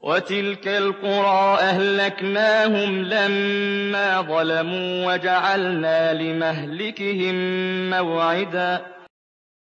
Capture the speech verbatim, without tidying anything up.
وَتِلْكَ الْقُرَىٰ أَهْلَكْنَاهُمْ لَمَّا ظَلَمُوا وَجَعَلْنَا لِمَهْلِكِهِم مَّوْعِدًا